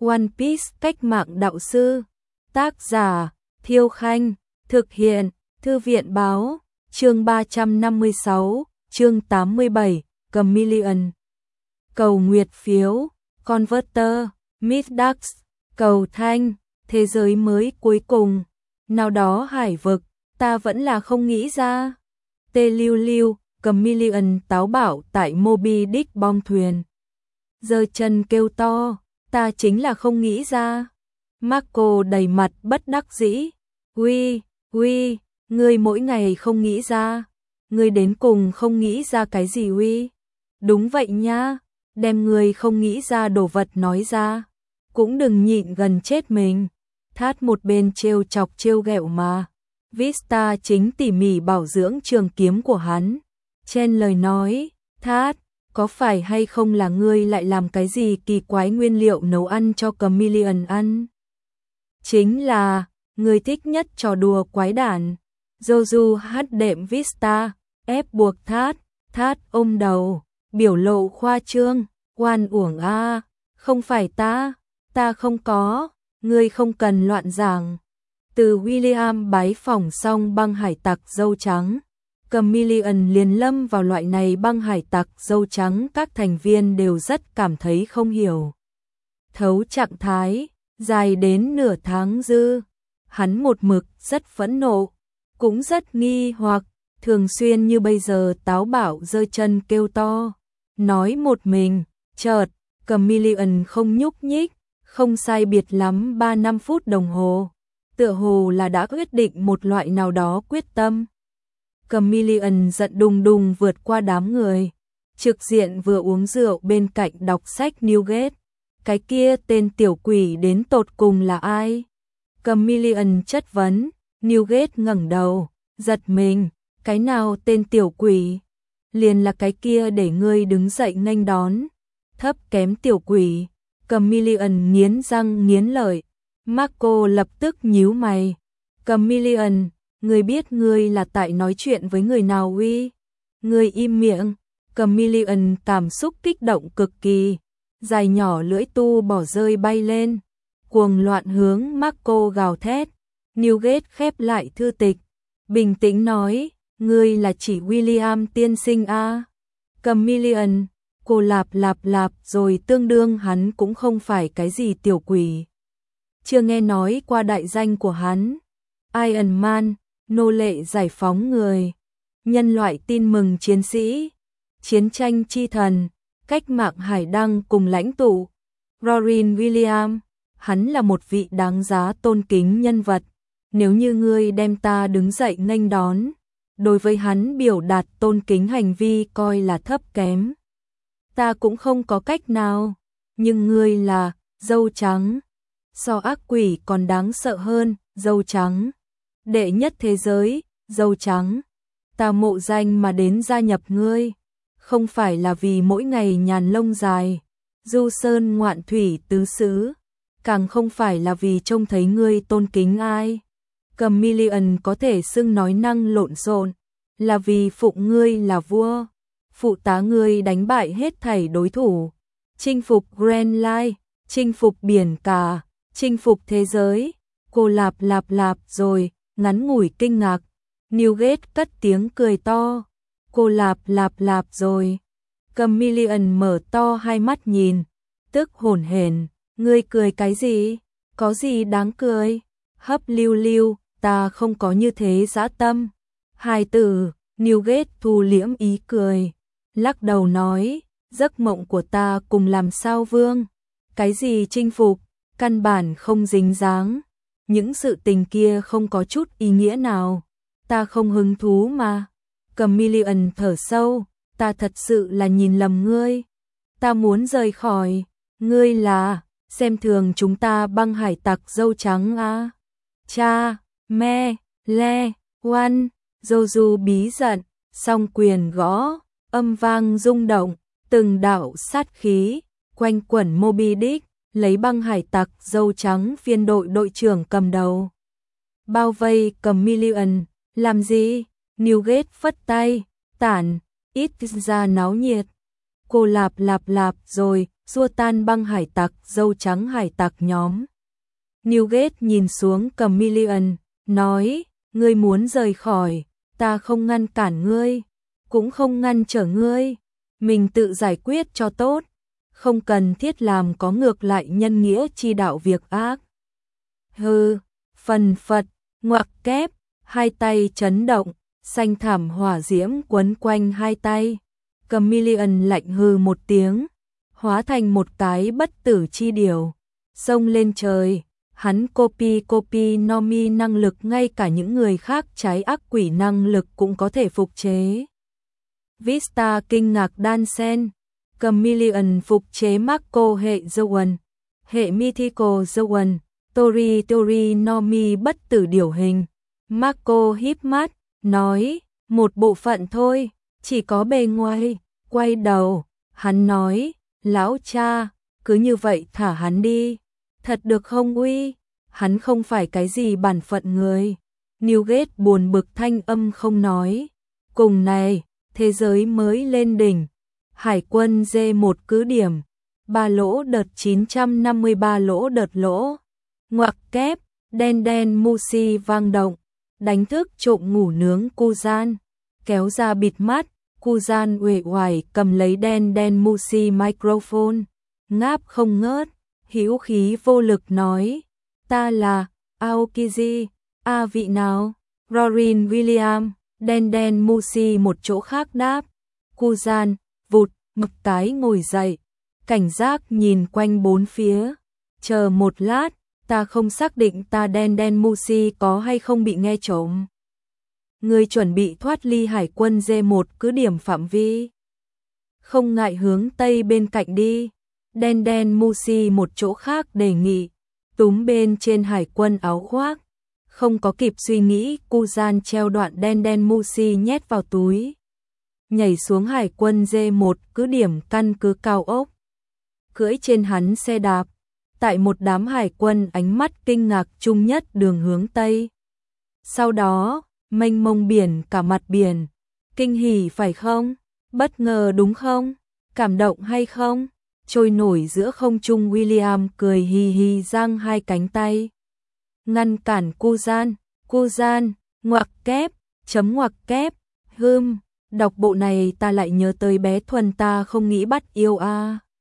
One Piece cách mạng đạo sư. Tác giả Thiêu Khanh. Thực hiện Thư viện báo. Chương 356, chương 87, Chameleon. Cầu nguyệt phiếu, Converter, Midax, cầu thanh, thế giới mới cuối cùng. Nào đó hải vực, ta vẫn là không nghĩ ra. Tê Lưu Lưu, Chameleon táo bạo tại Moby Dick bong thuyền. Giơ chân kêu to, ta chính là không nghĩ ra. Marco đầy mặt bất đắc dĩ. Uy, ngươi mỗi ngày không nghĩ ra. Ngươi đến cùng không nghĩ ra cái gì uy? Đúng vậy nha, đem ngươi không nghĩ ra đồ vật nói ra. Cũng đừng nhịn gần chết mình. Thát một bên trêu chọc trêu ghẹo mà. Vista chính tỉ mỉ bảo dưỡng trường kiếm của hắn. Chen lời nói, Thát, có phải hay không là ngươi lại làm cái gì kỳ quái nguyên liệu nấu ăn cho Chameleon ăn? Chính là, ngươi thích nhất trò đùa quái đản. Joju hát đệm Vista, ép buộc Thát ôm đầu, biểu lộ khoa trương, oan uổng a, không phải ta không có, ngươi không cần loạn giảng. Từ William bái phỏng xong băng hải tặc dâu trắng, Chameleon liền lâm vào loại này băng hải tặc dâu trắng, các thành viên đều rất cảm thấy không hiểu thấu trạng thái, dài đến nửa tháng dư. Hắn một mực rất phẫn nộ, cũng rất nghi hoặc, thường xuyên như bây giờ táo bạo giơ chân kêu to, nói một mình, chợt, Chameleon không nhúc nhích, không sai biệt lắm 3-5 phút đồng hồ, tựa hồ là đã quyết định một loại nào đó quyết tâm. Chameleon giận đùng đùng vượt qua đám người, trực diện vừa uống rượu bên cạnh đọc sách Newgate. Cái kia tên tiểu quỷ đến tột cùng là ai? Chameleon chất vấn. Newgate ngẩng đầu, giật mình, cái nào tên tiểu quỷ? Liền là cái kia để ngươi đứng dậy nghênh đón. Thấp kém tiểu quỷ. Chameleon nghiến răng nghiến lợi. Marco lập tức nhíu mày. Chameleon, ngươi biết ngươi là tại nói chuyện với người nào uy? Ngươi im miệng. Chameleon cảm xúc kích động cực kỳ. Dài nhỏ lưỡi tu bỏ rơi bay lên, cuồng loạn hướng Marco gào thét. Newgate khép lại thư tịch, bình tĩnh nói, ngươi là chỉ William tiên sinh a? Chameleon, cô lạp rồi, tương đương hắn cũng không phải cái gì tiểu quỷ. Chưa nghe nói qua đại danh của hắn. Iron Man, nô lệ giải phóng người, nhân loại tin mừng chiến sĩ, chiến tranh chi thần, cách mạng hải đăng cùng lãnh tụ. Robin Williams, hắn là một vị đáng giá tôn kính nhân vật. Nếu như ngươi đem ta đứng dậy nghênh đón, đối với hắn biểu đạt tôn kính hành vi coi là thấp kém, ta cũng không có cách nào. Nhưng ngươi là dâu trắng, so ác quỷ còn đáng sợ hơn. Dâu trắng, đệ nhất thế giới, dâu trắng. Ta mộ danh mà đến gia nhập ngươi, không phải là vì mỗi ngày nhàn lông dài, du sơn ngoạn thủy tứ xứ, càng không phải là vì trông thấy ngươi tôn kính ai. Chameleon có thể xưng nói năng lộn xộn, là vì phụng ngươi là vua, phụ tá ngươi đánh bại hết thảy đối thủ, chinh phục Grand Line, chinh phục biển cả, chinh phục thế giới. Cô lạp rồi, ngắn ngủi kinh ngạc. Newgate cất tiếng cười to. Cô lạp rồi. Chameleon mở to hai mắt nhìn, tức hổn hển, ngươi cười cái gì? Có gì đáng cười? Hấp Lưu, ta không có như thế dã tâm. Hài tử. Newgate thu liễm ý cười, lắc đầu nói, giấc mộng của ta cùng làm sao vương. Cái gì chinh phục, căn bản không dính dáng. Những sự tình kia không có chút ý nghĩa nào. Ta không hứng thú mà. Chameleon thở sâu, ta thật sự là nhìn lầm ngươi. Ta muốn rời khỏi, ngươi là xem thường chúng ta băng hải tặc dâu trắng à? Cha, me, le, oan. Joju bí giận, song quyền gõ, âm vang rung động, từng đạo sát khí quanh quẩn Moby Dick, lấy băng hải tặc dâu trắng phiên đội đội trưởng cầm đầu. Bao vây Chameleon, làm gì? Newgate phất tay, tản, ít ra náo nhiệt. Cô lạp rồi, xua tan băng hải tặc, dâu trắng hải tặc nhóm. Newgate nhìn xuống Chameleon, nói, ngươi muốn rời khỏi, ta không ngăn cản ngươi, cũng không ngăn trở ngươi, mình tự giải quyết cho tốt, không cần thiết làm có ngược lại nhân nghĩa chi đạo việc ác. Hừ, phần phật, ngoặc kép, hai tay chấn động, xanh thảm hỏa diễm quấn quanh hai tay. Chameleon lạnh hừ một tiếng, hóa thành một cái bất tử chi điểu, xông lên trời. Hắn copy Nomi năng lực ngay cả những người khác trái ác quỷ năng lực cũng có thể phục chế. Vista kinh ngạc đan sen, Chameleon phục chế Marco hệ Zoan, hệ Mythical Zoan, Tori Nomi bất tử điểu hình. Marco híp mắt, nói, một bộ phận thôi, chỉ có bề ngoài. Quay đầu, hắn nói, lão cha, cứ như vậy thả hắn đi. Thật được không uy, hắn không phải cái gì bản phận người. Newgate buồn bực thanh âm không nói. Cùng này, thế giới mới lên đỉnh. Hải quân D1 cứ điểm. 3 lỗ đợt 953 lỗ đợt lỗ. Ngoặc kép, đen Musi vang động. Đánh thức trộm ngủ nướng Kuzan. Kéo ra bịt mắt, Kuzan uể oải cầm lấy đen Musi microphone. Ngáp không ngớt. Hữu khí vô lực nói, ta là Aokiji, vị nào? Rorin William, đen Musi một chỗ khác đáp. Kuzan, vụt, mực cái ngồi dậy, cảnh giác nhìn quanh bốn phía. Chờ một lát, ta không xác định ta đen Musi có hay không bị nghe trộm. Người chuẩn bị thoát ly hải quân D1 cứ điểm phạm vi. Không ngại hướng tây bên cạnh đi. Đen Musi một chỗ khác đề nghị, túm bên trên hải quân áo khoác. Không có kịp suy nghĩ, Kuzan treo đoạn đen Musi nhét vào túi. Nhảy xuống hải quân D1 cứ điểm căn cứ cao ốc. Cưỡi trên hắn xe đạp, tại một đám hải quân ánh mắt kinh ngạc chung nhất đường hướng Tây. Sau đó, mênh mông biển cả mặt biển. Kinh hỉ phải không? Bất ngờ đúng không? Cảm động hay không? Trôi nổi giữa không trung William cười hì hì giang hai cánh tay. Ngăn cản Kuzan, ngoặc kép, chấm ngoặc kép, đọc bộ này ta lại nhớ tới bé Thuần ta không nghĩ bắt yêu a.